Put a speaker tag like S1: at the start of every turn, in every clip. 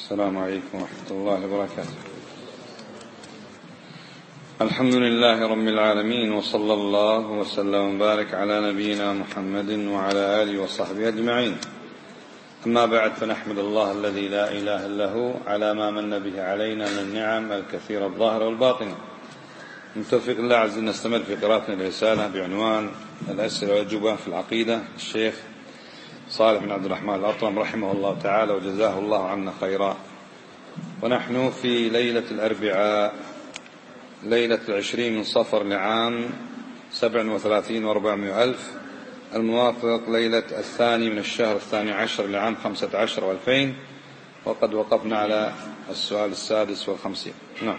S1: السلام عليكم ورحمة الله وبركاته. الحمد لله رب العالمين، وصلى الله وسلم وبارك على نبينا محمد وعلى آله وصحبه أجمعين. أما بعد، فنحمد الله الذي لا إله إلا هو على ما من به علينا من النعم الكثيرة الظاهرة والباطنة. من توفيق الله عز وجل نستمر في قراءتنا الرسالة بعنوان الأسئلة والأجوبة في العقيدة، الشيخ صالح بن عبد الرحمن الأطرم رحمه الله تعالى وجزاه الله عنا خيرا. ونحن في ليلة الأربعاء، ليلة 20 من صفر لعام 37 و400 ألف، الموافق ليلة 2 من الشهر 12 لعام 15 و2000. وقد وقفنا على السؤال 56. نعم.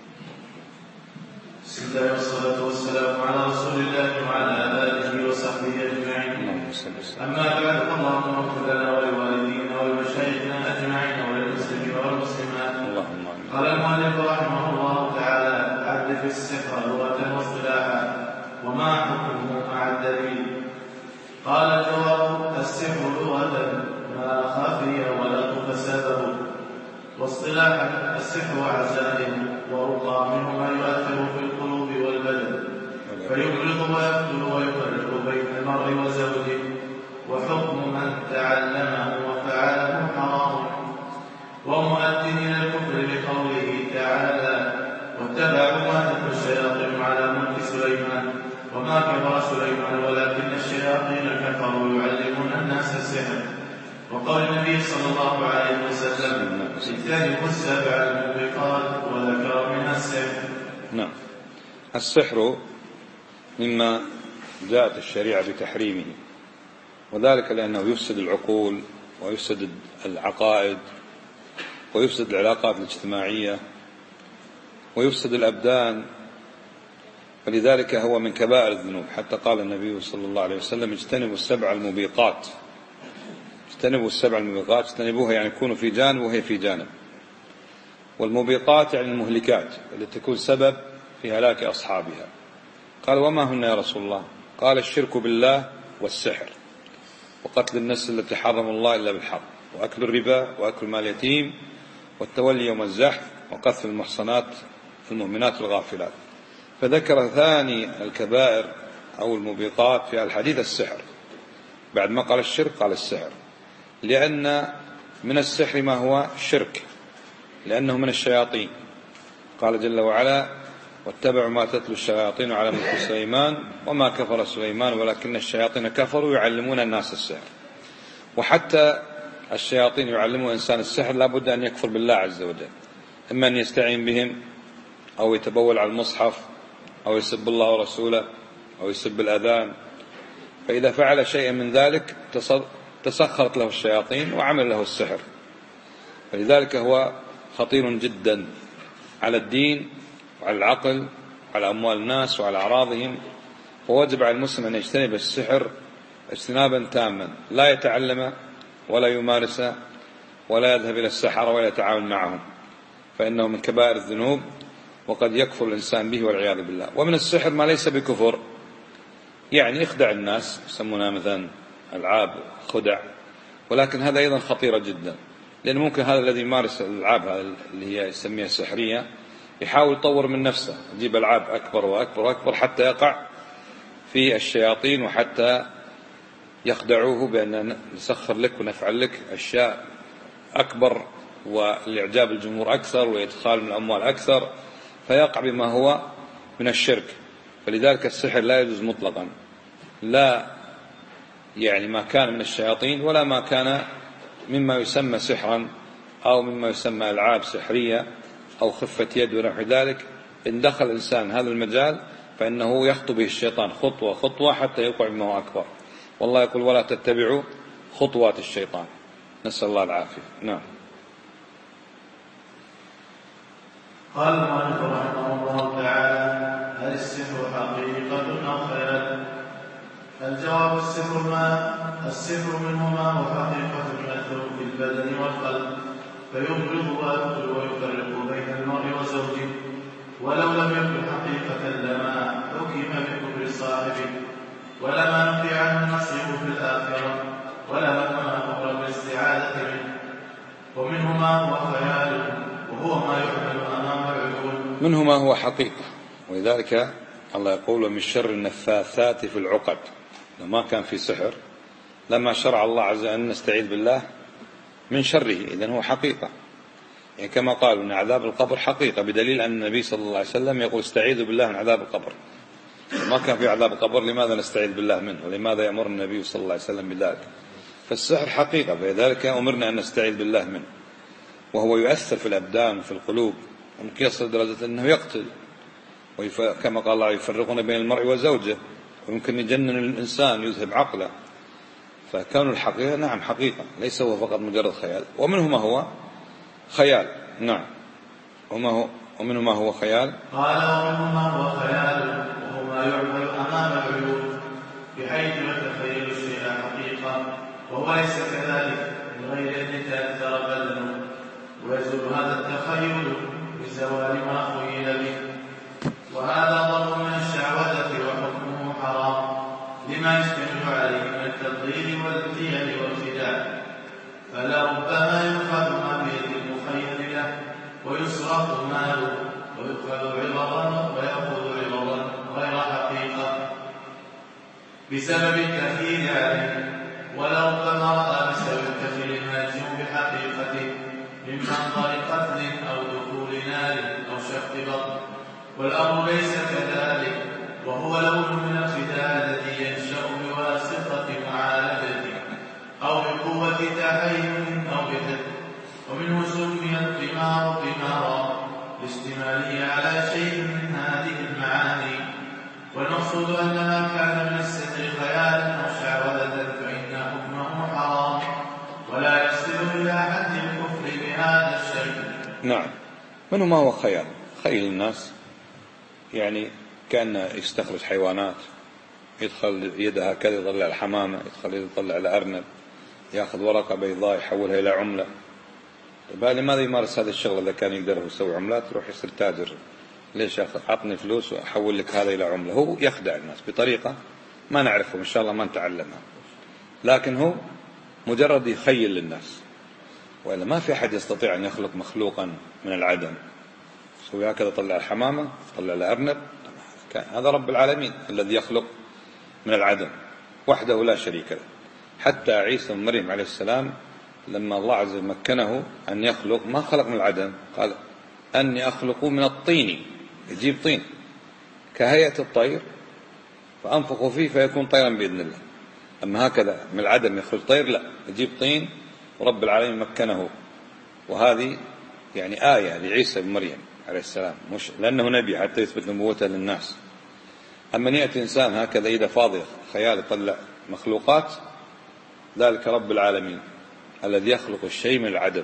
S2: بسم الله والصلاة والسلام على رسول الله وعلى آله وصحبه أجمعين. أما بعد، اللهم اغفر لنا ولوالدينا ولمشايخنا أجمعين وللمسلمين والمسلمات. قال المؤلف رحمه الله تعالى: عرف السحر لغة واصطلاحا، وما حكمه مع الدليل. قال الجواب: السحر لغة ما خفي ولطف سببه، واصطلاحا السحر عزائم ورقى منه ما يؤثر في القلوب والبدن، فيبغض ويقتل ويفرق بين المرء وزوجه. وحكم من تعلمه وفعله حرام، ومؤدٍ إلى الكفر لقوله تعالى: واتبعوا ما تتلو الشياطين على ملك سليمان وما كفر سليمان ولكن الشياطين كفروا يعلمون الناس السحر. وقول النبي صلى الله عليه وسلم: اجتنبوا السبع الموبقات، وذكر منها السحر.
S1: نعم. السحر مما جاءت الشريعة بتحريمه، وذلك لأنه يفسد العقول ويفسد العقائد ويفسد العلاقات الاجتماعية ويفسد الأبدان، ولذلك هو من كبائر الذنوب. حتى قال النبي صلى الله عليه وسلم: اجتنبوا السبع الموبقات. اجتنبوا السبع الموبقات، اجتنبوها يعني يكونوا في جانب وهي في جانب. والموبقات يعني المهلكات التي تكون سبب في هلاك أصحابها. قال: وما هن يا رسول الله؟ قال: الشرك بالله، والسحر، وقتل النفس التي حرم الله إلا بالحق، وأكل الربا، وأكل مال اليتيم، والتولي يوم الزحف، وقذف المحصنات المؤمنات الغافلات. فذكر ثاني الكبائر أو الموبقات في الحديث السحر، بعد ما قال الشرك قال السحر، لأن من السحر ما هو شرك، لأنه من الشياطين. قال جل وعلا: واتبعوا ما تتلو الشياطين على ملك سليمان وما كفر سليمان ولكن الشياطين كفروا يعلمون الناس السحر. وحتى الشياطين يعلمون الإنسان السحر لابد أن يكفر بالله عز وجل، إما أن يستعين بهم أو يتبول على المصحف أو يسب الله ورسوله أو يسب الأذان. فإذا فعل شيئا من ذلك تسخرت له الشياطين وعمل له السحر. فلذلك هو خطير جدا على الدين وعلى العقل وعلى أموال الناس وعلى أعراضهم. ووجب على المسلم أن يجتنب السحر اجتنابا تاما، لا يتعلم ولا يمارس ولا يذهب إلى السحرة ولا يتعاون معهم، فإنه من كبائر الذنوب وقد يكفر الإنسان به والعياذ بالله. ومن السحر ما ليس بكفر، يعني يخدع الناس، يسمونها مثلا ألعاب خدع، ولكن هذا أيضا خطيرة جدا، لأن ممكن هذا الذي يمارس الألعاب اللي هي يسميها السحرية يحاول يطور من نفسه، يجيب ألعاب أكبر وأكبر وأكبر حتى يقع في الشياطين، وحتى يخدعوه بأن نسخر لك ونفعل لك أشياء أكبر والإعجاب الجمهور أكثر ويدخال من الأموال أكثر، فيقع بما هو من الشرك. فلذلك السحر لا يجوز مطلقا، لا يعني ما كان من الشياطين ولا ما كان مما يسمى سحرا أو مما يسمى ألعاب سحرية أو خفة يد ونحو ذلك. إن دخل الإنسان هذا المجال فإنه يخطو به الشيطان خطوة خطوة حتى يوقع بما هو أكبر. والله يقول: ولا تتبعوا خطوات الشيطان. نسأل الله العافية. نعم.
S2: قال المؤلف رحمه الله تعالى: هل السحر حقيقة أو خيال؟ الجواب: السحر منه ما هو حقيقة يؤثر في البدن والقلب، فيبغض ويقتل ويفرق بين المرء وزوجه. ولو لم يكن حقيقة لما حكم بكفر صاحبه، ولما نفي عنه النصيب في الآخرة، ولما أمر بالاستعاذة منه. ومنه ما هو خيال وهو ما يحمل أمام العقول.
S1: منه ما هو حقيقة، ولذلك الله يقول ومن شر النفاثات في العقد. لما كان في سحر لما شرع الله عز وجل أن نستعيذ بالله من شره، إذن هو حقيقة. يعني كما قالوا أن عذاب القبر حقيقة، بدليل أن النبي صلى الله عليه وسلم يقول استعيذوا بالله من عذاب القبر. ما كان في عذاب القبر لماذا نستعيذ بالله منه، ولماذا يأمر النبي صلى الله عليه وسلم بذلك؟ فالسحر حقيقة، فلذلك أمرنا أن نستعيذ بالله منه. وهو يؤثر في الأبدان وفي القلوب، ممكن يصل درجة أنه يقتل، كما قال الله يفرقون بين المرء وزوجه، ويمكن يجنن الإنسان يذهب عقله. فكون الحقيقة نعم حقيقة، ليس هو فقط مجرد خيال. ومنه ما هو خيال، نعم. ومنه ما هو خيال،
S2: قال ومنه ما هو خيال وهو ما يعمل أمام العيون بحيث يتخيل الشيء حقيقة وهو ليس كذلك من غير أن يتأثر بدنه، ويزول هذا التخيل بزوال ما خيل به. وهذا ضرب من الشعوذة وحكمه حرام لما يشتمل عليه من التضليل والحيل والخداع، فلربما يؤخذ ما بيد المخيل له ويصرف ماله ويؤخذ عوضا ويأخذ عوضا غير حقيقة بسبب التخيل عليه، ولربما رأى بسبب التخيل الماجم بحقيقته من منظر قتل أو دخول نار أو شق بطن، والأمر ليس كذلك، وهو لون من الخداع الذي ينشأ بواسطة معالجة أو بقوة تحيل أو بحد. ومنه سمي القمار قمارا لاشتماله على شيء من هذه المعاني. والمقصود أن ما كان من السحر خيالا أو شعوذة فإن حكمه حرام ولا يصل إلى حد الكفر بهذا الشيء.
S1: نعم. منه ما هو خيال، خيل الناس، يعني كان يستخرج حيوانات، يدخل يدها كذا يطلع الحمامة، يطلع الأرنب، يأخذ ورقة بيضاء يحولها إلى عملة. لماذا يمارس هذا الشغل إذا كان يقدر يسوي عملات؟ يروح يصير تاجر. ليش أعطني فلوس وأحول لك هذا إلى عملة؟ هو يخدع الناس بطريقة ما نعرفه، إن شاء الله ما نتعلمها، لكن هو مجرد يخيل للناس. وإلا ما في أحد يستطيع أن يخلق مخلوقا من العدم. سوي هكذا طلع الحمامة، طلع الأرنب، هذا رب العالمين الذي يخلق من العدم وحده لا شريك له. حتى عيسى بن مريم عليه السلام لما الله عز وجل مكنه أن يخلق، ما خلق من العدم، قال أني أخلق من الطين، يجيب طين كهيئة الطير فأنفخ فيه فيكون طيرا بإذن الله. أما هكذا من العدم يخرج طير، لا، يجيب طين، ورب العالمين مكنه. وهذه يعني آية لعيسى بن مريم عليه السلام، مش لأنه نبي حتى يثبت نبوته للناس. أما أن يأتي إنسان هكذا إذا فاضي خيال يطلع مخلوقات، ذلك رب العالمين الذي يخلق الشيء من العدم.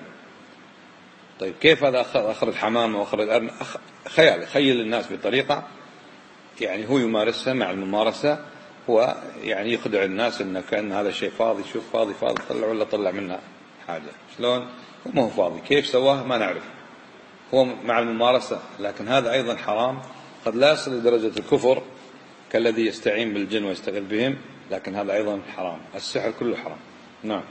S1: طيب كيف هذا أخرج حمامة وأخرج أرنب؟ خيال، يخيل الناس بطريقة يعني هو يمارسها. مع الممارسة هو يعني يخدع الناس إن كأن هذا الشيء فاضي، شوف فاضي طلع ولا طلع منها حاجة. شلون؟ هو ما هو فاضي، كيف سواه ما نعرف، هو مع الممارسة. لكن هذا أيضا حرام، قد لا يصل لدرجة الكفر كالذي يستعين بالجن ويستغل بهم، لكن هذا أيضا حرام. السحر كله حرام. نعم.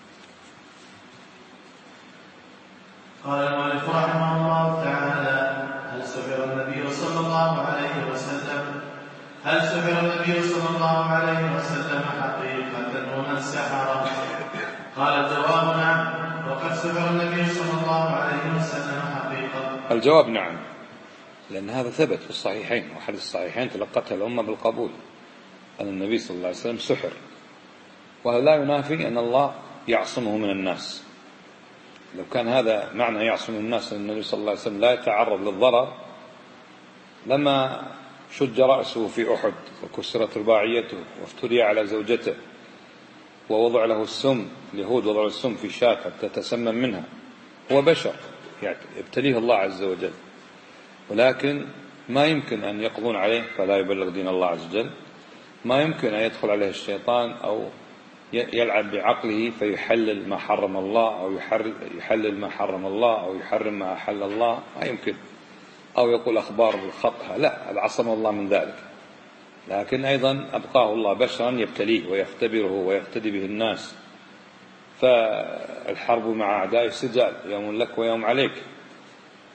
S2: قال المؤلف رحمه الله تعالى: هل سحر النبي صلى الله عليه وسلم؟ هل سحر النبي صلى الله عليه وسلم حقيقة ومن سحره؟ قال الجواب نعم، وقد سحر النبي صلى الله عليه وسلم حقيقة.
S1: الجواب نعم، لأن هذا ثبت في الصحيحين، وحديث الصحيحين تلقتها الأمة بالقبول أن النبي صلى الله عليه وسلم سحر. وهذا لا ينافي أن الله يعصمه من الناس. لو كان هذا معنى يعصم الناس، أن النبي صلى الله عليه وسلم لا يتعرض للضرر، لما شج رأسه في أحد وكسرت رباعيته وافتري على زوجته ووضع له السم، اليهود وضعوا السم في شاة حتى تسمم منها. هو بشر يعني يبتليه الله عز وجل، ولكن ما يمكن أن يقضون عليه فلا يبلغ دين الله عز وجل. ما يمكن أن يدخل عليه الشيطان أو يلعب بعقله فيحلل ما حرم الله، أو يحلل ما حرم الله، أو يحرم ما أحل الله، ما يمكن. أو يقول أخبار بالخطأ، لا، عصم الله من ذلك. لكن أيضا أبقاه الله بشرا يبتليه ويختبره ويقتدي به الناس. فالحرب مع أعداء السجال، يوم لك ويوم عليك.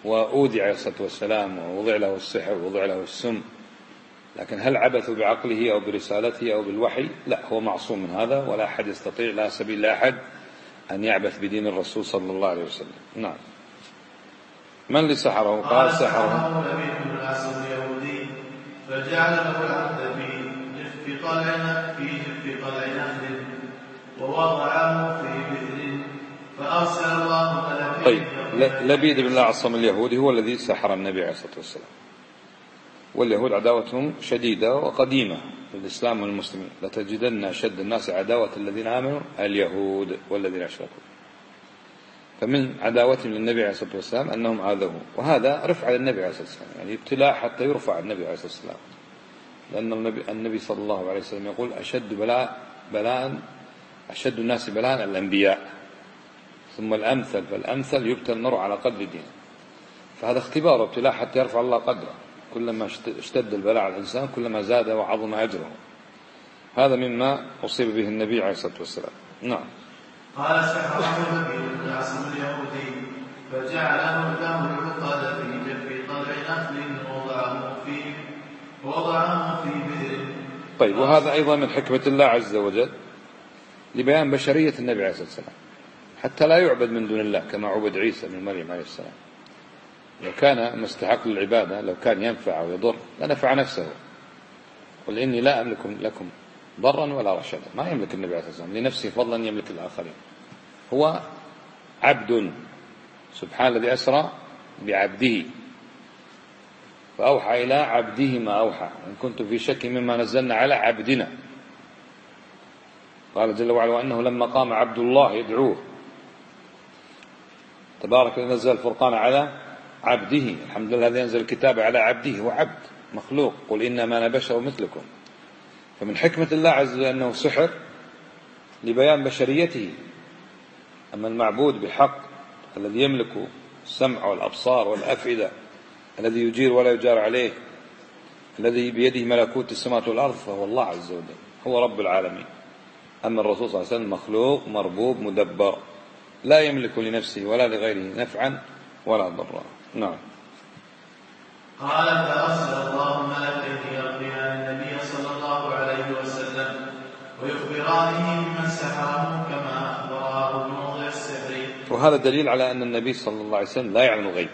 S1: وأودع عليه الصلاة والسلام ووضع له السحر ووضع له السم، لكن هل عبثوا بعقله أو برسالته أو بالوحي؟ لا، هو معصوم من هذا، ولا أحد يستطيع، لا سبيل لأحد أن يعبث بدين الرسول صلى الله عليه وسلم. نعم. من اللي سحره؟ قال سحره
S2: لبيد بن الأسود اليهودي، فجعل له العبد في طلع نخل ووضعه في بئر فأرسل الله ملكين.
S1: طيب، لبيد بن الأعصم اليهودي هو الذي سحر النبي عليه الصلاة والسلام، واليهود عداوتهم شديدة وقديمة في الإسلام والمسلمين، لتجدن أشد الناس عداوة الذين آمنوا اليهود والذين أشركوا. فمن عداوتهم للنبي عليه الصلاة والسلام أنهم آذوه، وهذا رفع للنبي عليه الصلاة والسلام، يعني ابتلاء حتى يرفع النبي عليه الصلاة والسلام، لأن النبي صلى الله عليه وسلم يقول أشد الناس بلاء الأنبياء، ثم الأمثل فالأمثل يبتلى المرء على قدر دينه. فهذا اختبار وابتلاء حتى يرفع الله قدره، كلما اشتد البلاء على الإنسان كلما زاد وعظم أجره. هذا مما أصيب به النبي عليه الصلاة والسلام. نعم.
S2: قال سحره لبيد بن الأعصم اليهودي، فجعله له العقد في جنب طلع نخل ووضعه في بئر.
S1: طيب، وهذا أيضا من حكمة الله عز وجل لبيان بشرية النبي عليه الصلاة والسلام، حتى لا يعبد من دون الله كما عبد عيسى بن مريم عليه السلام. لو كان مستحق للعبادة، لو كان ينفع أو يضر لنفع نفسه. قل إني لا أملك لكم ضرا ولا رشدا، ما يملك النبي عليه الصلاة والسلام لنفسه فضلا يملك الآخرين، هو عبد. سبحان الذي أسرى بعبده فأوحى إلى عبده ما أوحى، إن كنت في شك مما نزلنا على عبدنا. قال جل وعلا وأنه لما قام عبد الله يدعوه تبارك الذي نزل الفرقان على عبده، الحمد لله الذي ينزل الكتاب على عبده، هو عبد مخلوق، قل إنما أنا بشر مثلكم. فمن حكمة الله عز وجل أنه سحر لبيان بشريته. أما المعبود بحق الذي يملك السمع والأبصار والأفئدة، الذي يجير ولا يجار عليه، الذي بيده ملكوت السماوات والأرض، فهو الله عز وجل، هو رب العالمين. أما الرسول صلى الله عليه وسلم مخلوق مربوب مدبر، لا يملك لنفسه ولا لغيره نفعا ولا ضرا. نعم.
S2: قال فأرسل الله ملكين يرقيان النبي صلى الله عليه وسلم ويخبرانه بمن سحره كما أخبراه بموضع السحر.
S1: وهذا دليل على أن النبي صلى الله عليه وسلم لا يعلم الغيب،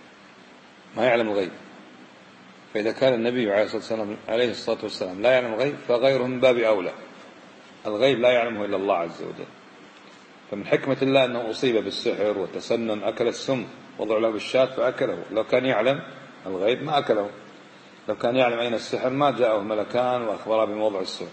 S1: ما يعلم الغيب. فإذا كان النبي عليه الصلاة والسلام لا يعلم الغيب، فغيره من باب أولى. الغيب لا يعلمه إلا الله عز وجل. فمن حكمة الله أنه أصيب بالسحر وتسنن، أكل السم، وضع له بالشاة فأكله. لو كان يعلم الغيب ما أكله، لو كان يعلم أين السحر ما جاءه ملكان وأخبره بموضع السحر.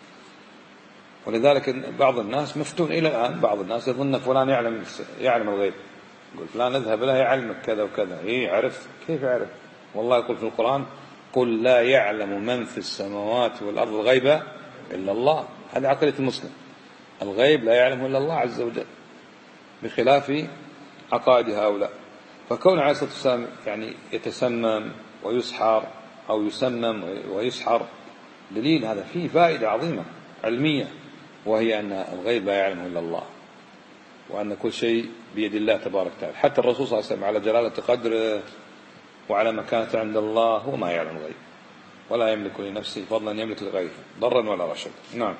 S1: ولذلك بعض الناس مفتون إلى الآن، بعض الناس يظن فلان يعلم الغيب، يقول فلان اذهب له يعلمك كذا وكذا. يعرف؟ كيف يعرف؟ والله يقول في القرآن قل لا يعلم من في السماوات والأرض الغيب إلا الله. هذا عقيدة المسلم، الغيب لا يعلمه إلا الله عز وجل، بخلاف عقائد هؤلاء. فكون عليه الصلاة والسلام يعني يتسمم ويسحر أو يسمم ويسحر دليل هذا فيه فائدة عظيمة علمية، وهي أن الغيب لا يعلمه إلا الله، وأن كل شيء بيد الله تبارك وتعالى. حتى الرسول صلى الله عليه وسلم على جلالة قدره وعلى مكانة عند الله هو ما يعلم الغيب، ولا يملك لنفسه فضلا يملك لغيره ضرا ولا رشدا. نعم.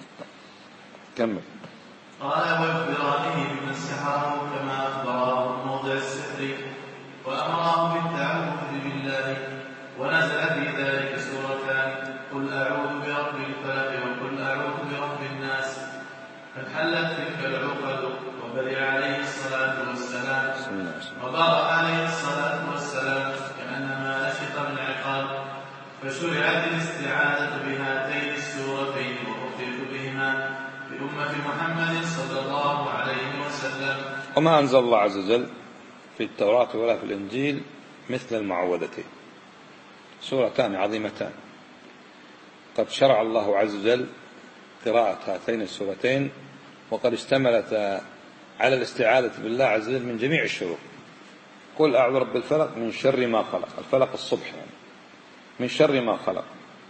S1: كمل.
S2: قال ويخبرانه بمن سحره كما أخبراه بموضع السحر وأمره بالتعوذ بالله. ونزل في ذلك سورتان، قل أعوذ برب الفلق وقل أعوذ برب الناس. فانحلت تلك العقد وبرئ عليه الصلاة والسلام، وبرأ عليه الصلاة والسلام كأنما نشط من عقاب. فشرعت الاستعاذة بهاتين السورتين وأخذت بهما بأمة محمد صلى الله عليه وسلم.
S1: وما أنزل الله عز وجل في التوراة ولا في الإنجيل مثل المعوذتين، سورتان عظيمتان قد شرع الله عز وجل قراءة هاتين السورتين، وقد اشتملت على الاستعاذة بالله عز وجل من جميع الشرور. قل أعوذ برب الفلق من شر ما خلق، الفلق الصبح يعني، من شر ما خلق،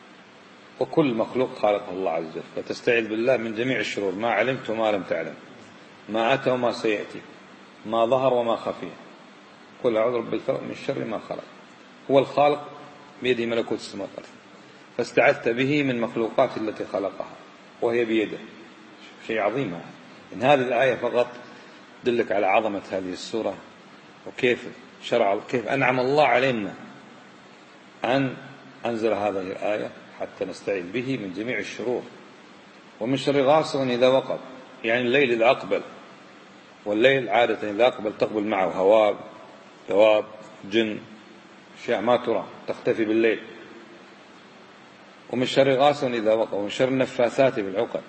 S1: وكل مخلوق خالقه الله عز وجل، فتستعيذ بالله من جميع الشرور، ما علمت وما لم تعلم، ما أتى وما سيأتي، ما ظهر وما خفي. قل أعوذ برب الفلق من شر ما خلق. هو الخالق بيده ملكوت السماوات والأرض، فاستعذت به من مخلوقات التي خلقها وهي بيده. شيء عظيم هذا. إن هذه الآية فقط تدلك على عظمة هذه السورة، وكيف كيف أنعم الله علينا أن أنزل هذه الآية حتى نستعيذ به من جميع الشرور. ومن شر غاسق إذا وقب، يعني الليل إذا أقبل، والليل عادة إذا أقبل تقبل معه هواب، دواب، جن، أشياء ما ترى تختفي بالليل. ومن شر غاسق إذا وقب، ومن شر النفاثات في العقد،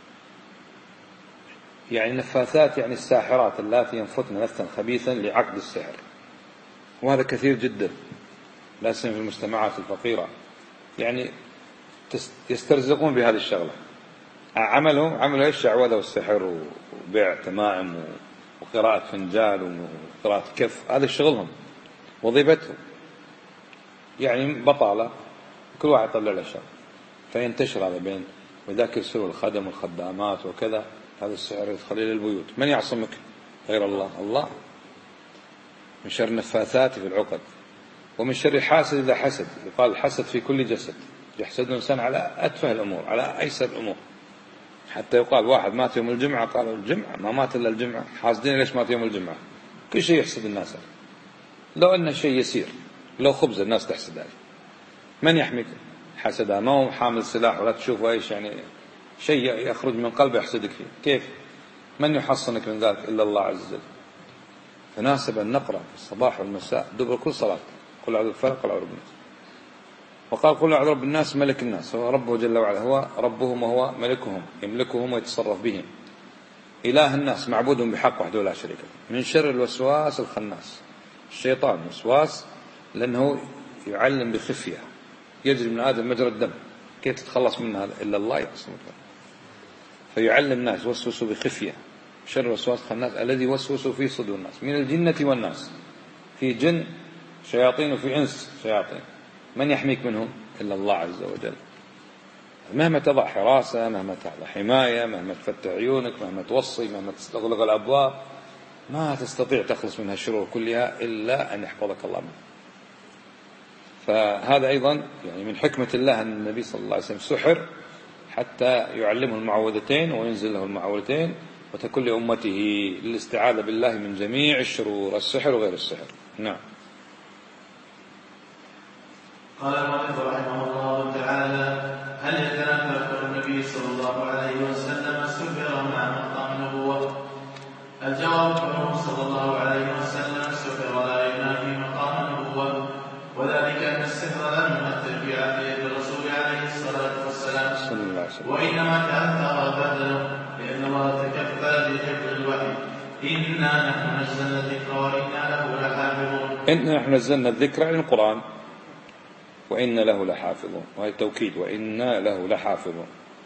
S1: يعني النفاثات يعني الساحرات اللاتي ينفثن نفثا خبيثا لعقد السحر، وهذا كثير جدا لا سيما في المجتمعات الفقيرة، يعني يسترزقون بهذه الشغلة. عملوا ايش؟ شعوذة والسحر وبيع تمائم وقراءة فنجال وقراءة كف، هذا شغلهم وظيفتهم، يعني بطالة، كل واحد يطلع له شر فينتشر هذا بين، وذاك يرسلوا الخدم والخدامات وكذا. هذا السحر يدخل إلى البيوت، من يعصمك غير الله؟ الله. من شر النفاثات في العقد، ومن شر حاسد إذا حسد. يقال الحسد في كل جسد، يحسد الإنسان على أتفه الأمور، على أيسر الأمور، حتى يقال واحد مات يوم الجمعة، قالوا الجمعة ما مات إلا الجمعة، حاسدين ليش مات يوم الجمعة؟ كل شيء يحسد الناس، لو أنه شيء يسير، لو خبز الناس تحسد عليه. من يحميك حسدها؟ ما هو حامل سلاح ولا تشوفه ايش، يعني شيء يخرج من قلبه يحسدك فيه، كيف؟ من يحصنك من ذلك إلا الله عز وجل. فناسب أن نقرأ في الصباح والمساء دبر كل صلاة قل أعوذ بالفلق قل أعوذ بالناس. وقال قل أعوذ برب الناس ملك الناس، هو ربه جل وعلا، هو ربهم وهو ملكهم، يملكهم ويتصرف بهم، إله الناس معبودهم بحق وحده لا شريك له، من شر الوسواس الخناس. الشيطان وسواس لأنه يعلم بخفية، يجري من آدم مجرى الدم، كيف تتخلص منها إلا الله يعصمك، فيعلم الناس وسوسوا بخفية. شر الوسواس الخناس الذي يوسوس في صدور الناس من الجنة والناس. في جن شياطين وفي إنس شياطين، من يحميك منهم إلا الله عز وجل. مهما تضع حراسة، مهما تضع حماية، مهما تفتح عيونك، مهما توصي، مهما تستغلق الأبواب، ما تستطيع تخلص منها الشرور كلها إلا أن يحفظك الله منها. فهذا أيضا يعني من حكمة الله أن النبي صلى الله عليه وسلم سحر حتى يعلمه المعوذتين وينزل له المعوذتين، وتكون لأمته للاستعاذة بالله من جميع الشرور، السحر وغير السحر. نعم.
S2: قال المؤلف رحمه الله تعالى: هل يتنبأ النبي صلى الله عليه وسلم سحر مع مقام النبوة؟ الجواب: قوله صلى الله عليه وسلم سحر لا ينافي مقام النبوة، وذلك أن السحر لم يؤثر في عهد الرسول عليه الصلاة والسلام، وإنما تأثر بدله، لأن الله تكفل بحفظ الوحي: إنا نحن نزلنا الذكر وإنا له لحافظون.
S1: إنا نحن نزلنا الذكر عن القرآن وإنا له لحافظون، وهي توكيد، وإنا له لحافظون.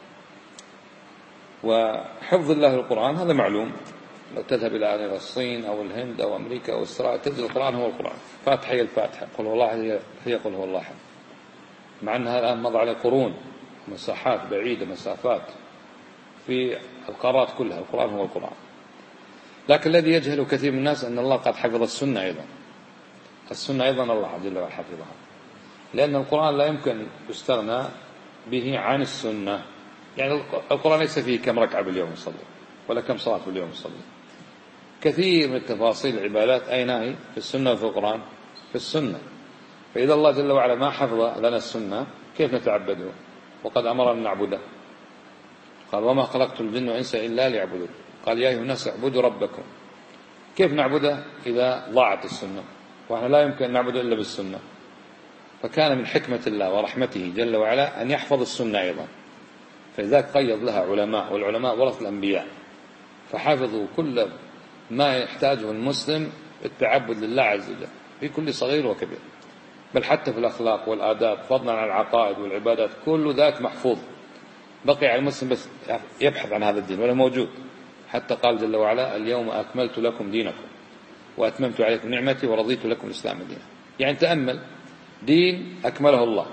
S1: وحفظ الله القرآن هذا معلوم، لو تذهب إلى الصين أو الهند أو أمريكا أو إسرائيل تجد القرآن هو القرآن، فاتحة هي الفاتحة، قل هو الله هي قل هو الله أحد، مع أنها الآن مضى على قرون، مساحات بعيدة، مسافات في القارات كلها، القرآن هو القرآن. لكن الذي يجهل كثير من الناس أن الله قد حفظ السنة أيضا، السنة أيضا الله جل وعلا حفظها، لأن القرآن لا يمكن يستغنى به عن السنة. يعني القرآن ليس فيه كم ركعة باليوم يصلي ولا كم صلاة باليوم يصلي، كثير من التفاصيل العبادات أين هي؟ في السنة وفي القرآن، في السنة. فإذا الله جل وعلا ما حفظ لنا السنة كيف نتعبده؟ وقد أمرنا نعبده، قال وما خلقت الجن والإنس إلا ليعبدون، قال يا أيها الناس اعبدوا ربكم. كيف نعبده إذا ضاعت السنة؟ وإحنا لا يمكن أن نعبده إلا بالسنة. فكان من حكمة الله ورحمته جل وعلا أن يحفظ السنة أيضا، فلذلك قيض لها علماء، والعلماء ورث الأنبياء، فحفظوا كل ما يحتاجه المسلم التعبد لله عز وجل في كل صغير وكبير، بل حتى في الأخلاق والآداب، فضلا عن العقائد والعبادات، كل ذاك محفوظ. بقي على المسلم بس يبحث عن هذا الدين، ولا موجود. حتى قال جل وعلا اليوم أكملت لكم دينكم وأتممت عليكم نعمتي ورضيت لكم الإسلام دينا. يعني تأمل، دين أكمله الله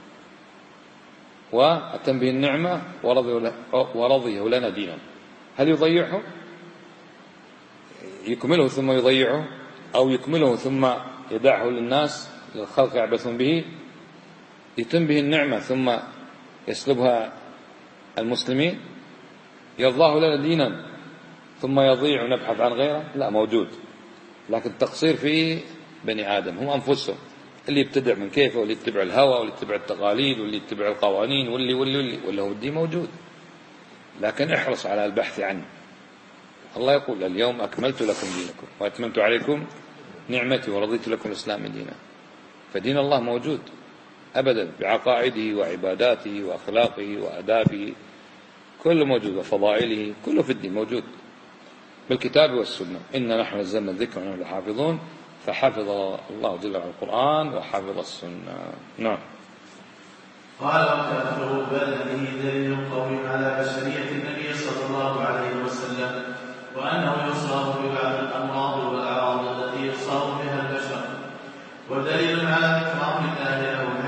S1: وأتم به النعمة ورضيه لنا دينا، هل يضيعه؟ يكمله ثم يضيعه؟ أو يكمله ثم يدعه للناس للخلق يعبثون به، يتم به النعمة ثم يسلبها المسلمين، يرضاه لنا دينا ثم يضيع ونبحث عن غيره. لا، موجود، لكن التقصير في بني آدم هم أنفسهم، اللي يبتدع من كيفه، واللي يتبع الهوى، واللي يتبع التقاليد، واللي يتبع القوانين، واللي هو الدين موجود، لكن احرص على البحث عنه. الله يقول اليوم أكملت لكم دينكم وأتممت عليكم نعمتي ورضيت لكم الإسلام دينا. فدين الله موجود أبدا، بعقائده وعباداته وأخلاقه وأدابه، كله موجود، وفضائله كله في الدين موجود بالكتاب والسنة. إنا نحن نزلنا الذكر ونحن لحافظون، فحفظ الله جل وعلا القرآن وحفظ السنة. نعم.
S2: قال وكأنه بلده دليل قوي على بشرية النبي صلى الله عليه وسلم، وأنه يصاب ببعض الأمراض والأعراض التي يصاب بها البشر، ودليل على إكرام الله له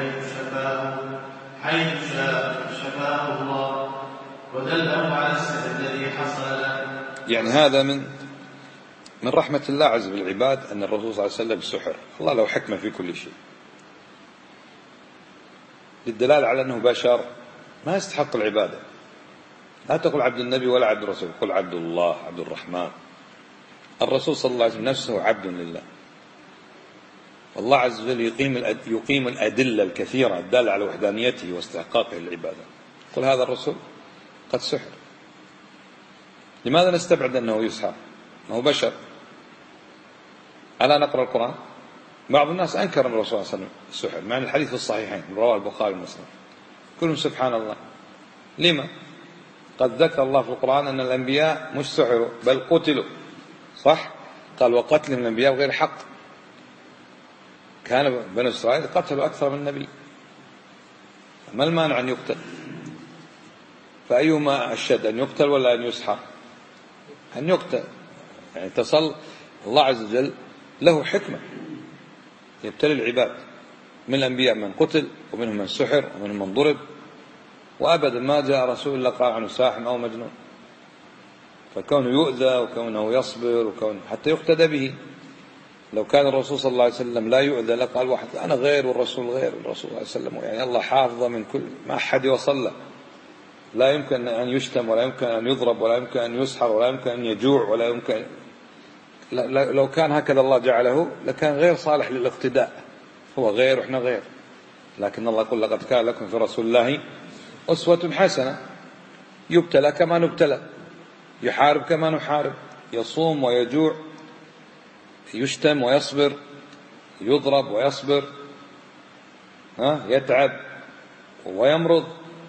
S2: حيث شفاه الله، ودله على السحر الذي حصل له.
S1: يعني هذا من رحمة الله عز بالعباد أن الرسول صلى الله عليه وسلم سحر. الله له حكمة في كل شيء، للدلالة على أنه بشر ما يستحق العبادة. لا تقل عبد النبي ولا عبد الرسول، قل عبد الله عبد الرحمن. الرسول صلى الله عليه وسلم نفسه عبد لله، والله عز وجل يقيم الأدلة الكثيرة الدالة على وحدانيته واستحقاقه للعبادة. قل هذا الرسول قد سحر. لماذا نستبعد أنه يسحر؟ أنه بشر. ألا نقرأ القرآن؟ بعض الناس أنكر الرسول صلى الله عليه وسلم السحر، مع الحديث في الصحيحين رواه البخاري ومسلم، كلهم سبحان الله. لما؟ قد ذكر الله في القرآن أن الأنبياء مش سحروا بل قتلوا، صح؟ قال وقتلهم الأنبياء بغير حق. كان بنو إسرائيل قتلوا أكثر من نبي، ما المانع أن يقتل؟ فأيهما أشد، أن يقتل ولا أن يسحر؟ أن يقتل. يعني الله عز وجل له حكمة يبتلي العباد، من الأنبياء من قتل، ومنهم من سحر، ومنهم من ضرب، وأبدا ما جاء رسول الله قال عنه ساحر أو مجنون. فكونه يؤذى وكونه يصبر وكونه حتى يقتدى به. لو كان الرسول صلى الله عليه وسلم لا يؤذى لقال واحد أنا غير والرسول غير الرسول صلى الله عليه وسلم، يعني الله حافظ من كل ما أحد يوصل له. لا يمكن أن يشتم، ولا يمكن أن يضرب، ولا يمكن أن يسحر، ولا يمكن أن يجوع، ولا يمكن. لو كان هكذا الله جعله لكان غير صالح للاقتداء. هو غير وإحنا غير، لكن الله يقول لقد كان لكم في رسول الله أسوة حسنة. يبتلى كما نبتلى، يحارب كما نحارب، يصوم ويجوع، يشتم ويصبر، يضرب ويصبر، يتعب ويمرض،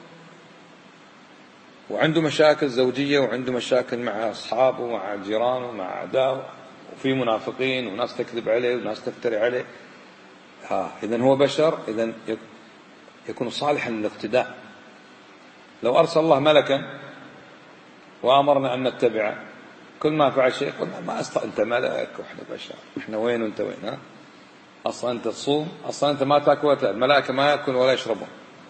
S1: وعنده مشاكل زوجية، وعنده مشاكل مع أصحابه ومع جيرانه ومع أعدائه، وفي منافقين وناس تكذب عليه وناس تفتري عليه. إذن هو بشر، إذن يكون صالحا للاقتداء. لو أرسل الله ملكا وأمرنا أن نتبعه، كل ما فعل شيء قلنا ما أنت ملك وإحنا بشر، إحنا وين وأنت وين؟ أصلا أنت تصوم، أصلا أنت ما تأكل، الملائكة ما يأكل ولا يشربون،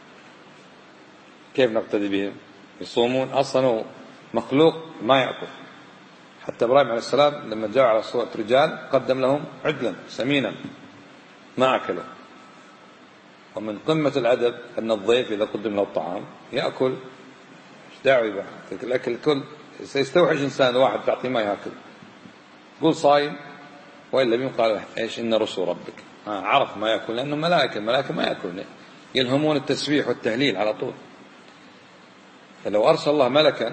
S1: كيف نقتدي بهم؟ يصومون، أصلا هو مخلوق ما يأكل. حتى إبراهيم عليه السلام لما جاء على صورة رجال قدم لهم عجلا سمينا ما أكلوا. ومن قمة الأدب أن الضيف إذا قدم له الطعام يأكل، مش داعي بقى الأكل كل سيستوحش إنسان واحد تعطيه ما يأكل، قول صايم، وإلا بيم قال إيش إن رسول ربك. عرف ما يأكل لأنه ملائكة ما يأكلون، يلهمون التسبيح والتهليل على طول. فلو أرسل الله ملكا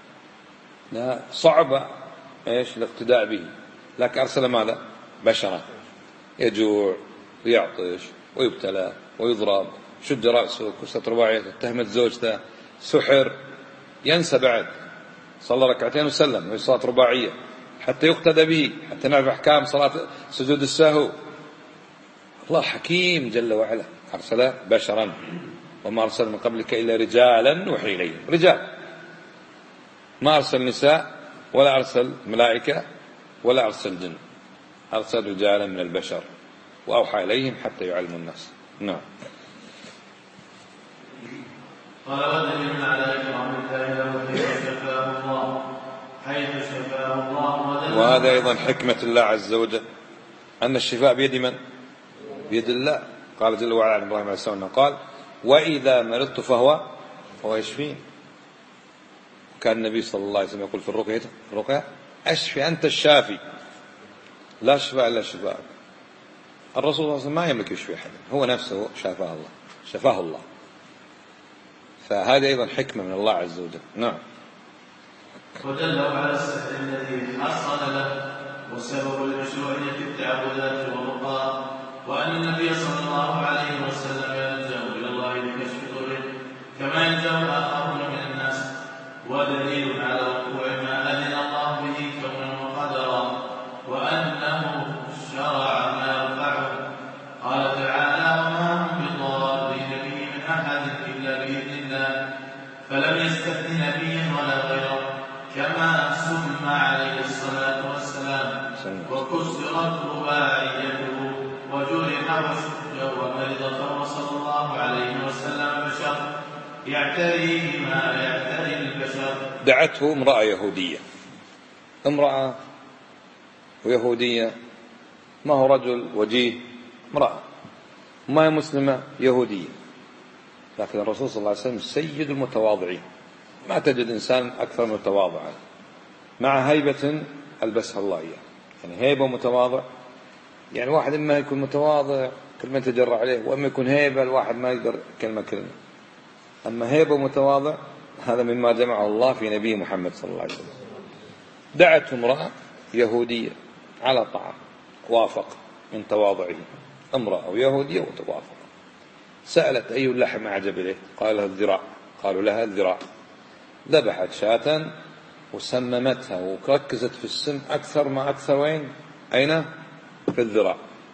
S1: صعب إيش الاقتداء به، لكن أرسل ماذا؟ بشرا، يجوع ويعطش ويبتلى ويضرب، شد رأسه، كسرت رباعيته، اتهمت زوجته، سحر، ينسى بعد، صلى ركعتين وسلم وهي صلاة رباعية حتى يقتدى به، حتى نعرف أحكام صلاة سجود السهو. الله حكيم جل وعلا، أرسل بشرا وما أرسل من قبلك إلا رجالا نوحي إليهم، رجال، ما أرسل نساء ولا أرسل ملائكة ولا أرسل جن، أرسل رجالا من البشر وأوحى إليهم حتى يعلموا الناس. نعم.
S2: قال ودليل على إكرام الله حيث شفاه الله
S1: وهذا أيضا حكمة الله عز وجل أن الشفاء بيد من؟ بيد الله. قال جل وعلا عن إبراهيم عليه السلام قال وإذا مرضت فهو يشفين. كان النبي صلى الله عليه وسلم يقول في الرقية أشفي أنت الشافي لا شفاء إلا شفاءك. الرسول صلى الله عليه وسلم ما يملك يشفي أحد، هو نفسه شفاه الله. فهذه أيضا حكمة من الله عز وجل. نعم.
S2: ودل على السحر الذي حصل له وسبب المشروعية التعبدات والرقى، وأن النبي صلى الله عليه وسلم يلجأ إلى الله لكشف ضره كما يلجأ الآخرون من الناس، ودليل على وقوع ما أذن الله به كونا وقدرا، وأنه شرع ما يرفعه. قال تعالى وما هم بضارين به من أحد إلا بإذن الله، فلم يستثن نبيا ولا غيره، كما سمى عليه الصلاة والسلام وكسرت رباعيته وجرح وشج ومرض، فهو صلى الله عليه وسلم بشر يعتريه ما يعتري البشر.
S1: دعته امرأة يهودية، امرأة ويهودية، ما هو رجل وجيه، امرأة ما هي مسلمة يهودية، لكن الرسول صلى الله عليه وسلم سيد المتواضعين، ما تجد إنسان أكثر من متواضعا مع هيبة ألبسها الله إياه. يعني هيبة متواضع، يعني واحد إما يكون متواضع كلمة تجرع عليه، وإما يكون هيبة الواحد ما يقدر كلمة. أما هيبة متواضع هذا مما جمعه الله في نبي محمد صلى الله عليه وسلم. دعت امرأة يهودية على طعام وافق من تواضعه، امرأة يهودية وتوافق. سألت أي اللحم أعجب إليه؟ قال لها الذراع. قالوا لها الذراع. ذبحت شاة وسممتها وركزت في السم أكثر ما أكثر. وين؟ أين؟ في الذراع.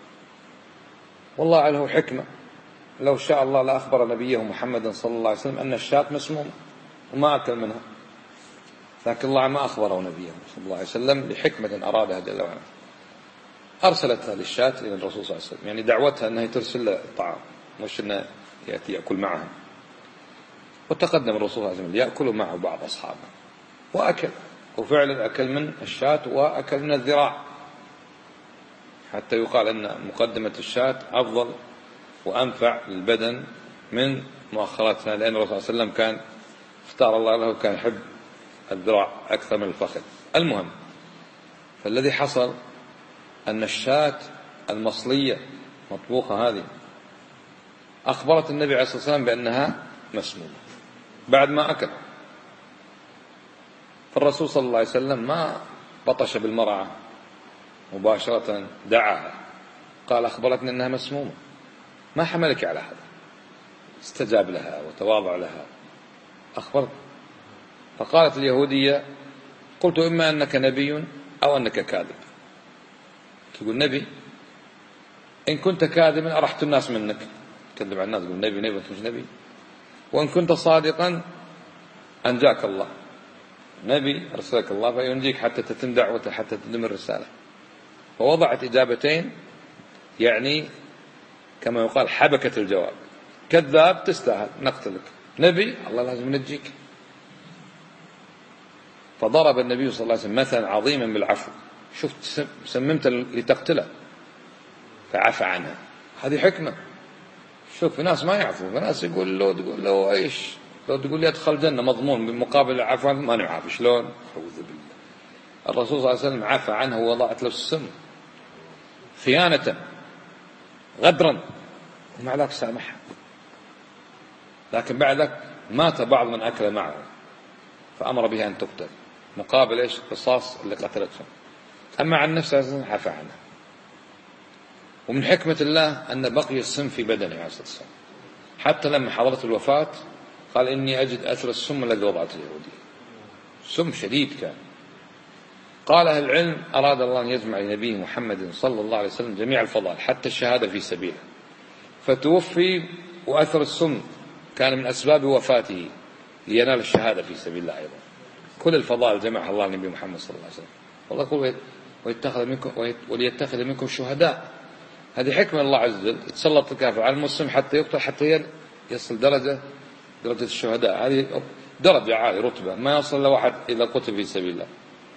S1: والله له حكمة، لو شاء الله لأخبر نبيه محمد صلى الله عليه وسلم أن الشاة مسمومة وما أكل منها، لكن الله ما أخبره نبيه صلى الله عليه وسلم لحكمة أرادها جل وعلا. أرسلتها للشاة إلى الرسول صلى الله عليه وسلم، يعني دعوتها أنها ترسل له الطعام مش أنه يأتي يأكل معها. وتقدم الرسول صلى الله عليه وسلم يأكل معه بعض أصحابه وأكل، وفعلا أكل من الشاة وأكل من الذراع، حتى يقال أن مقدمة الشاة أفضل وأنفع للبدن من مؤخراتها، لأن الرسول صلى الله عليه وسلم كان اختار الله له كان يحب الذراع أكثر من الفخذ. المهم، فالذي حصل أن الشاة المصلية مطبوخة هذه أخبرت النبي عليه الصلاة والسلام بأنها مسمومة بعد ما أكل. فالرسول صلى الله عليه وسلم ما بطش بالمرعى مباشرة، دعاها قال أخبرتني أنها مسمومة، ما حملك على هذا؟ استجاب لها وتواضع لها، أخبرت. فقالت اليهودية قلت إما أنك نبي أو أنك كاذب. تقول نبي، إن كنت كاذبا أرحت الناس منك، كذب على الناس، تقول نبي وأنت مش نبي. وإن كنت صادقا أنجاك الله، نبي أرسلك الله فينجيك حتى تتم دعوته، حتى تتم الرسالة. فوضعت إجابتين، يعني كما يقال حبكة الجواب. كذاب تستاهل نقتلك، نبي الله لازم ينجيك. فضرب النبي صلى الله عليه وسلم مثلا عظيما بالعفو. شفت سممت لتقتله فعفى عنها، هذه حكمة. شوف في ناس ما يعفو، في ناس تقول له ايش، لو تقول لي ادخل جنة مضمون بمقابل العفو ما نعافي. شلون؟ أعوذ بالله. الرسول صلى الله عليه وسلم عفى عنه ووضعت له السم خيانة غدرا، ومع ذلك سامحها. لكن بعد ذلك مات بعض من أكل معه فأمر بها أن تقتل مقابل إيش؟ قصاص اللي قتلتهم. أما عن نفسه عفى عنها. ومن حكمة الله أن بقي السم في بدنه عليه الصلاة والسلام، حتى لما حضرت الوفاة قال إني أجد أثر السم الذي وضعته اليهودية. سم شديد كان. قال أهل العلم أراد الله أن يجمع لنبيه محمد صلى الله عليه وسلم جميع الفضائل حتى الشهادة في سبيله، فتوفي وأثر السم كان من أسباب وفاته لينال الشهادة في سبيل الله. أيضا كل الفضائل جمعها الله لنبي محمد صلى الله عليه وسلم. والله يقول وليتخذ منكم شهداء. هذه حكمة الله عز وجل، يتسلط الكافر على المسلم حتى يقتل، حتى يصل درجة الشهداء. هذه درجة عالية رتبة ما يصل لواحد إذا قتل في سبيل الله.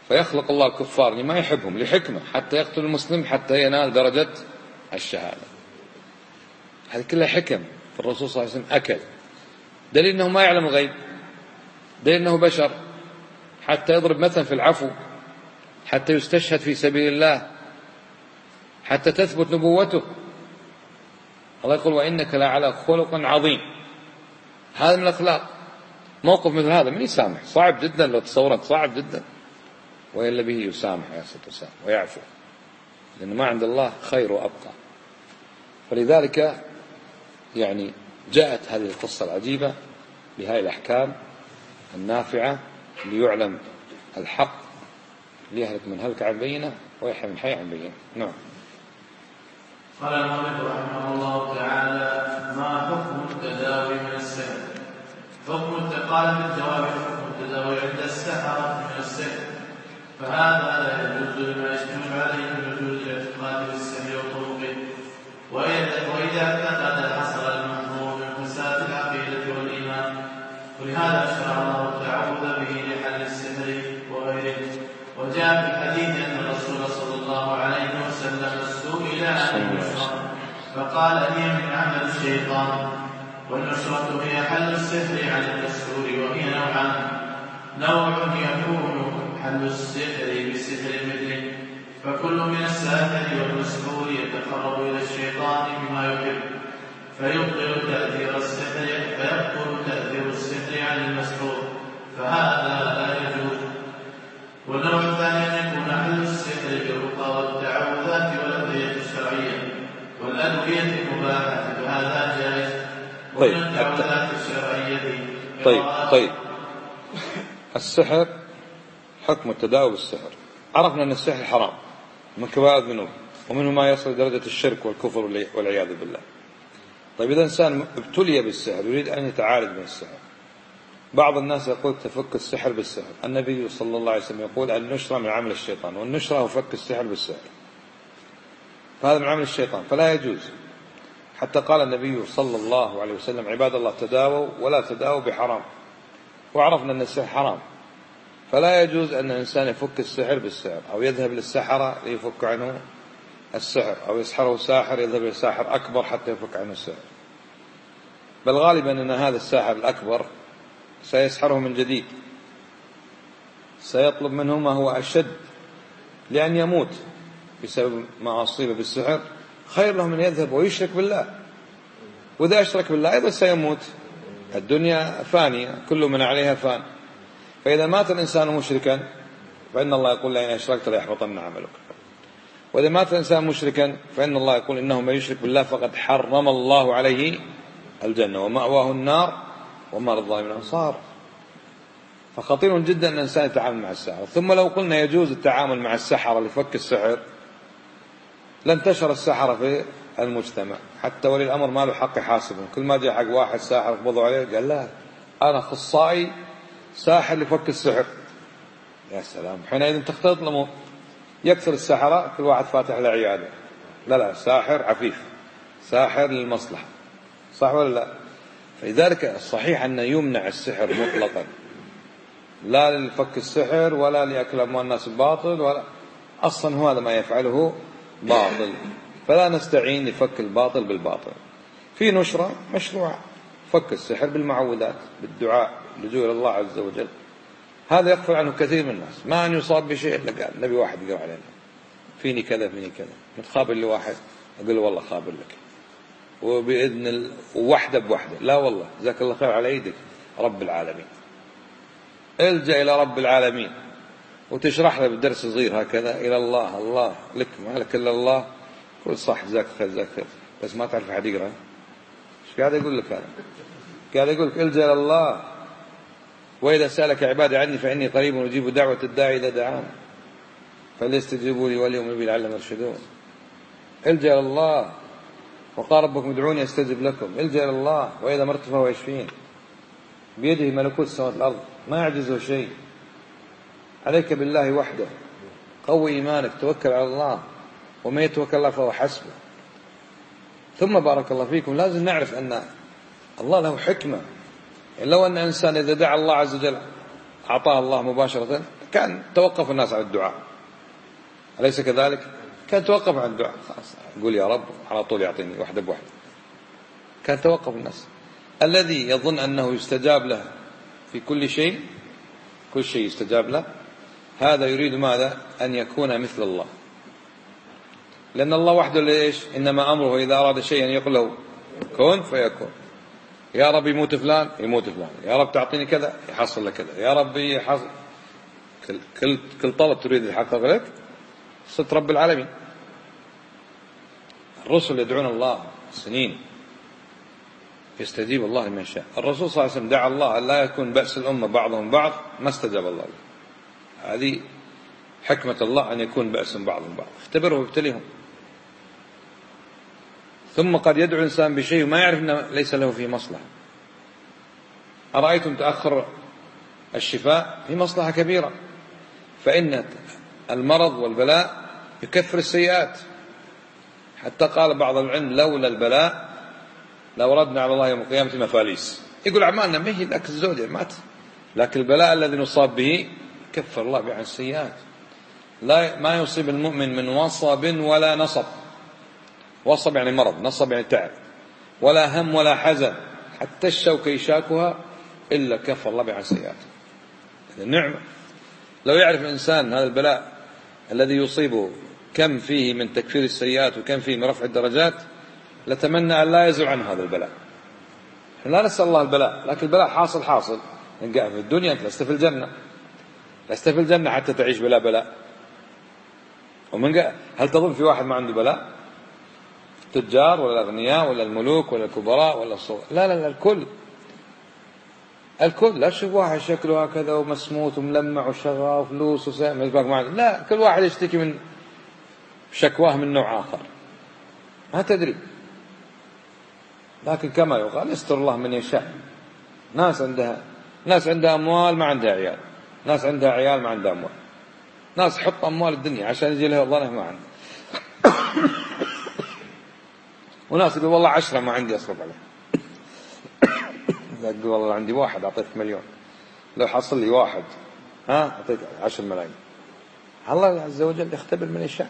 S1: فيخلق الله الكفار لما يحبهم لحكمة حتى يقتل المسلم حتى ينال درجة الشهادة. هذه كلها حكم في الرسول صلى الله عليه وسلم أكل. دليل أنه ما يعلم الغيب، دليل أنه بشر، حتى يضرب مثلا في العفو، حتى يستشهد في سبيل الله، حتى تثبت نبوته. الله يقول وإنك لعلى خلق عظيم. هذا من الأخلاق. موقف مثل هذا من يسامح؟ صعب جدا، لو تصورت صعب جدا، وإلا به يسامح يا ستر وسامح ويعفو، لأن ما عند الله خير وأبقى. فلذلك يعني جاءت هذه القصة العجيبة بهذه الأحكام النافعة ليعلم الحق، ليهلك من هلك عن بينه ويحيى من حي عن بينه. نعم.
S2: قال المؤلف رحمه الله تعالى: ما حكم التداوي من السحر؟ قال في الجواب: حكم التداوي عند السحرة من السحر، فهذا لا يجوز لما يشتمل عليه من وجود الاعتقاد بالسحر وطرقه، وإذا اعتقد حصل المحظور من فساد العقيدة والإيمان. ولهذا شرع الله التعوذ به لحل السحر وغيره. وجاء في الحديث أن الرسول صلى الله عليه وسلم سئل عن النشرة فقال: هي من عمل الشيطان. والنشرة هي حل السحر عن المسحور، وهي نوعان: نوع يكون حل السحر بسحر مثله، فكل من الساحر والمسحور يتقرب إلى الشيطان بما يحب فيبطل تأثير السحر عن المسحور، فهذا لا يجوز. والنوع الثاني أن يكون حل السحر بالرقى والتعوذات والأدوية الشرعية، والأدوية المباحة فهذا جائز. والتعوذات الشرعية
S1: طيب السحر، حكم التداوي بالسحر. عرفنا أن السحر حرام من كبائر الذنوب، ومنه ما يصل درجة الشرك والكفر والعياذ بالله. طيب إذا إنسان ابتلي بالسحر يريد أن يتعالج من السحر، بعض الناس يقول تفك السحر بالسحر. النبي صلى الله عليه وسلم يقول النشرة من عمل الشيطان، والنشرة هو فك السحر بالسحر، فهذا من عمل الشيطان فلا يجوز. حتى قال النبي صلى الله عليه وسلم: عباد الله تداووا ولا تداووا بحرام. وعرفنا أن السحر حرام، فلا يجوز أن الإنسان يفك السحر بالسحر، أو يذهب للسحرة ليفك عنه السحر، أو يسحره ساحر يذهب لساحر أكبر حتى يفك عنه السحر. بل غالبا أن هذا الساحر الأكبر سيسحره من جديد، سيطلب منه ما هو أشد لأن يموت بسبب ما أصيب بالسحر، خير له من يذهب ويشرك بالله. وإذا أشرك بالله أيضا سيموت. الدنيا فانية، كل من عليها فان. فإذا مات الإنسان مشركا فإن الله يقول: لئن أشركت ليحبطن عملك. وإذا مات الإنسان مشركا فإن الله يقول: إنه من يشرك بالله فقد حرم الله عليه الجنة ومأواه النار وما للظالمين من أنصار. فخطير جدا أن الإنسان يتعامل مع السحر. ثم لو قلنا يجوز التعامل مع السحرة لفك السحر لانتشر السحرة في المجتمع، حتى ولي الأمر ما له حق يحاسبهم. كل ما جاء حق واحد ساحر قبضوا عليه قال: لا، أنا أخصائي ساحر لفك السحر. يا سلام، حينئذ تختلط الأمور. يكثر السحرة، كل واحد فاتح له عيادة. لا، ساحر عفيف، ساحر للمصلحة، صح ولا لا؟ فلذلك الصحيح أن يمنع السحر مطلقا، لا لفك السحر ولا لأكل أموال الناس الباطل، ولا أصلا هو هذا ما يفعله باطل، فلا نستعين لفك الباطل بالباطل. في نشرة مشروع فك السحر بالمعوذات، بالدعاء، اللجوء إلى الله عز وجل. هذا يغفل عنه كثير من الناس، ما أن يصاب بشيء إلا قال النبي واحد يقرأ علينا فيني كذا فيني كذا، متخابر لواحد أقول له والله خابر لك، وبإذن وحدة بوحدة. لا والله جزاك الله خير على يدك رب العالمين. الجأ إلى رب العالمين وتشرح له بالدرس صغير هكذا إلى الله، الله لك ما لك إلا الله، قل صح جزاك خير جزاك خير، بس ما تعرف أحد يقرأ. إيش قاعد يقول لك هذا؟ قاعد يقول لك الجأ إلى الله، وإذا سألك عبادي عني فإني قريب أجيب دعوة الداعي إذا دعان فليستجيبوا لي وليؤمنوا بي لعلهم يرشدون. الجأ إلى الله، وقال ربكم ادعوني أستجب لكم. الجأ إلى الله، وإذا مرضت فهو يشفين، بيده ملكوت السماوات والأرض ما يعجزه شيء. عليك بالله وحده، قوي إيمانك، توكل على الله، ومن يتوكل الله فهو حسبه. ثم بارك الله فيكم لازم نعرف أن الله له حكمة. يعني لو أن إنسان إذا دعا الله عز وجل أعطاه الله مباشرة كان توقف الناس عن الدعاء، أليس كذلك؟ كان توقف عن الدعاء، خلاص يقول يا رب على طول يعطيني واحدة بواحدة. كان توقف الناس. الذي يظن أنه يستجاب له في كل شيء، كل شيء يستجاب له، هذا يريد ماذا؟ أن يكون مثل الله. لأن الله وحده ليش؟ إنما أمره إذا أراد شيئا يقول له كن فيكون. يا رب يموت فلان يموت فلان، يا رب تعطيني كذا يحصل لك كذا، يا رب يحصل. كل طلب تريد يحقق لك صرت رب العالمين. الرسل يدعون الله سنين يستجيب الله لمن شاء. الرسول صلى الله عليه وسلم دعا الله أن لا يكون بأس الأمة بعضهم بعض، ما استجاب الله له. هذه حكمة الله أن يكون بأس بعضهم بعض، اختبره وابتليهم. ثم قد يدعو الإنسان بشيء وما يعرف أنه ليس له فيه مصلحة. أرأيتم تأخر الشفاء في مصلحة كبيرة، فإن المرض والبلاء يكفر السيئات. حتى قال بعض العلم لولا البلاء لو ردنا على الله يوم القيامة مفاليس. يقول أعمالنا ما هي لك الزوجة مات، لكن البلاء الذي نصاب به كفر الله به عن السيئات. لا ما يصيب المؤمن من وصب ولا نصب. وصب يعني مرض، نصب يعني تعب، ولا هم ولا حزن، حتى الشوكة يشاكها إلا كفر الله به عن السيئات. النعمة. لو يعرف الإنسان هذا البلاء الذي يصيبه كم فيه من تكفير السيئات وكم فيه من رفع الدرجات، لتمنى أن لا يزول عنه هذا البلاء. لا نسأل الله البلاء، لكن البلاء حاصل إن قاعد في الدنيا أنت لست في الجنة، لست في الجنة حتى تعيش بلا بلاء. هل تظن في واحد ما عنده بلاء؟ التجار ولا الأغنياء ولا الملوك ولا الكبراء ولا الصغار؟ لا الكل. لا تشوف واحد شكله هكذا ومسموت وملمع وشغال وفلوس وسائل، لا، كل واحد يشتكي من شكواه من نوع آخر، ما تدري. لكن كما يقال يستر الله من يشاء. ناس عندها أموال ما عندها عيال، ناس عندها عيال ما عندها أموال، ناس حط أموال الدنيا عشان يجي لها ظنه ما عنده، وناس يقول والله 10 ما عندي أصرف عليه. يقول والله عندي واحد أعطيك 1,000,000، لو حصل لي واحد أعطيك 10 ملايين. الله عز وجل يختبر من يشاء.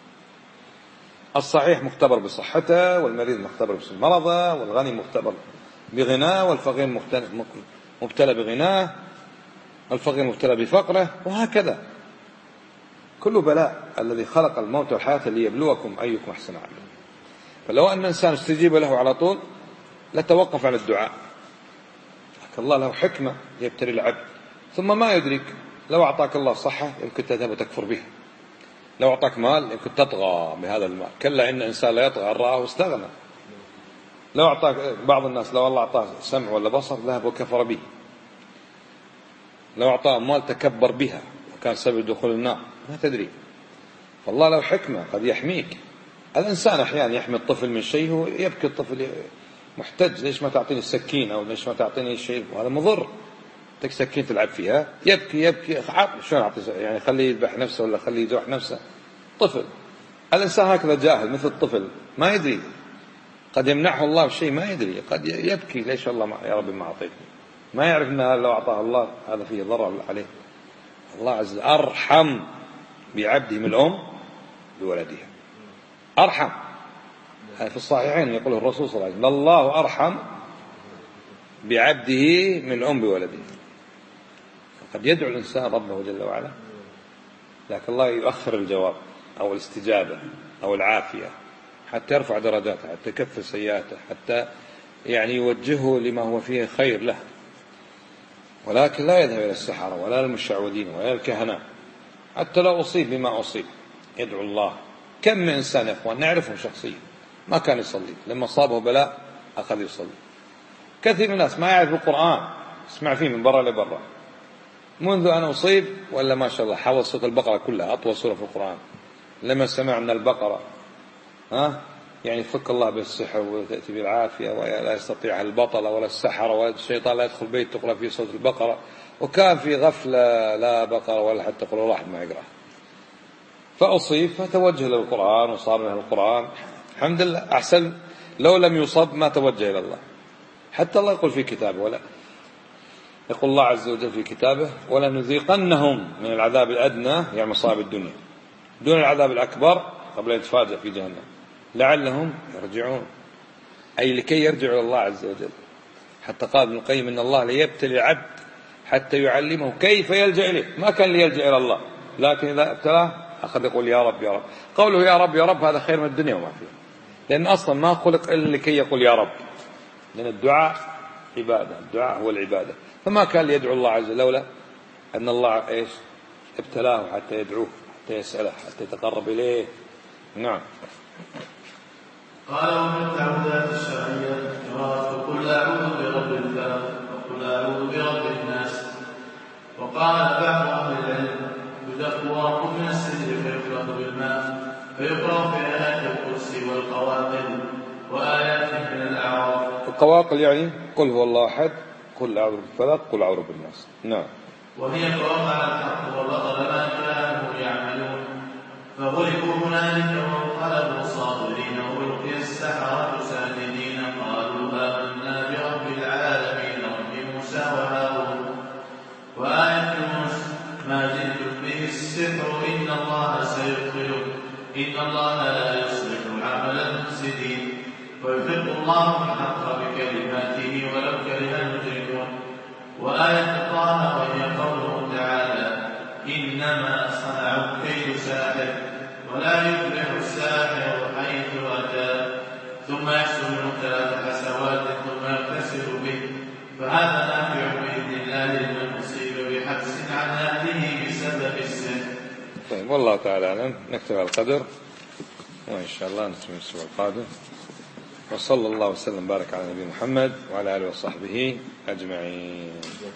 S1: الصحيح مختبر بصحته، والمريض مختبر بمرضه، والغني مختبر بغناه، والفقير مبتلى بغناه، والفقير مبتلى بفقره، وهكذا. كل بلاء. الذي خلق الموت والحياة ليبلوكم أيكم أحسن عملا. فلو أن الإنسان استجيب له على طول لتوقف عن الدعاء، لكن الله له حكمة يبتلي العبد. ثم ما يدرك، لو أعطاك الله صحة يمكن تذهب وتكفر بها، لو أعطاك مال يمكن تطغى بهذا المال. كلا إن الإنسان لا يطغى أن رآه واستغنى. لو أعطاك بعض الناس لو الله أعطاه سمع ولا بصر ذهب وكفر به. لو أعطاه أموال تكبر بها وكان سبب دخول النار، ما تدري. فالله له حكمة قد يحميك. الإنسان أحيانا يحمي الطفل من شيء، هو يبكي الطفل محتج، ليش ما تعطيني السكين أو ليش ما تعطيني شيء، وهذا مضر. تك سكين تلعب فيها، يبكي شلون أعطي يعني خليه يذبح نفسه ولا خليه يجرح نفسه؟ طفل. الإنسان هكذا جاهل مثل الطفل ما يدري، قد يمنعه الله بشيء ما يدري، قد يبكي ليش الله يا رب ما أعطيتني، ما يعرف أن لو أعطاه الله هذا فيه ضرر عليه. الله عز وجل أرحم بعبده من الأم بولدها، أرحم. في الصحيحين يقول الرسول صلى الله عليه وسلم الله أرحم بعبده من الأم بولده. قد يدعو الإنسان ربه جل وعلا، لكن الله يؤخر الجواب أو الاستجابة أو العافية حتى يرفع درجاته، حتى يكفر سيئاته، حتى يعني يوجهه لما هو فيه خير له. ولكن لا يذهب إلى السحرة ولا المشعوذين ولا الكهنة، حتى لو أصيب بما أصيب يدعو الله. كم من إنسان يا أخوان نعرفهم شخصيا ما كان يصلي، لما صابه بلاء أخذ يصلي. كثير من الناس ما يعرف القرآن، اسمع فيه من برا لبرا، منذ أنا أصيب ولا ما شاء الله حافظ سورة البقرة كلها، أطول سورة في القرآن. لما سمعنا البقرة يعني فك الله بالسحر وتأتي بالعافية، ولا يستطيع البطل ولا السحر ولا الشيطان لا يدخل بيت تقرأ فيه سورة البقرة، وكان في غفلة لا بقرة ولا حتى قرأ واحد ما يقرأ، فأصيب فتوجه للقرآن وصار له القرآن. الحمد لله. أحسن لو لم يصب ما توجه إلى الله. حتى الله يقول في كتابه يقول الله عز وجل في كتابه: ولنذيقنهم من العذاب الأدنى، يعني مصائب الدنيا، دون العذاب الأكبر قبل أن يتفاجأ في جهنم لعلهم يرجعون، أي لكي يرجعوا إلى الله عز وجل. حتى قال ابن القيم: إن الله ليبتلي العبد حتى يعلمه كيف يلجأ إليه. ما كان ليلجأ إلى الله، لكن إذا ابتلاه أخذ يقول يا رب يا رب. قوله يا رب يا رب هذا خير من الدنيا وما فيها، لأن أصلا ما خلق إلا لكي يقول يا رب، لأن الدعاء عبادة، الدعاء هو العبادة. فما كان ليدعو الله عز وجل لولا أن الله إيش ابتلاه حتى يدعوه، حتى يسأله، حتى يتقرب إليه. نعم.
S2: قال: ومن التعوذات الشرعية قراءة قل أعوذ برب الفلق وقل أعوذ برب الناس. وقال بعض أهل العلم: يدق ورق من السدر فيخلط بالماء فيقرأ في آيات الكرسي والقواقل وآيات من الأعراف.
S1: القواقل يعني قل هو الله أحد، قل أعوذ بالفلق، قل أعوذ بالناس. نعم.
S2: وهي قرأت على الحق وبطل ما كانوا يعملون فغلبوا هنالك وانقلبوا صاغرين وألقي السحرة ساجدين قالوا آمنا برب العالمين رب موسى وهارون. وآية ما جئتم به السحر إن الله سيبطله إن الله لا يصلح عمل المفسدين ويحق الله الحق بكلماته ولو كره المجرمون. وآية طه وهي قوله تعالى: إنما صنعوا كيد ساحر ولا يفلح الساحر حيث أتى ثم يحصل من 3 حسوات ثم يغتسل به، فهذا نافع بإذن الله لمن أصيب بحبس عن أهله بسبب السحر.
S1: طيب، والله تعالى أعلم. نكتب على القدر وإن شاء الله نسمع الأسبوع القادم. وصلى الله وسلم بارك على نبي محمد وعلى آله وصحبه أجمعين.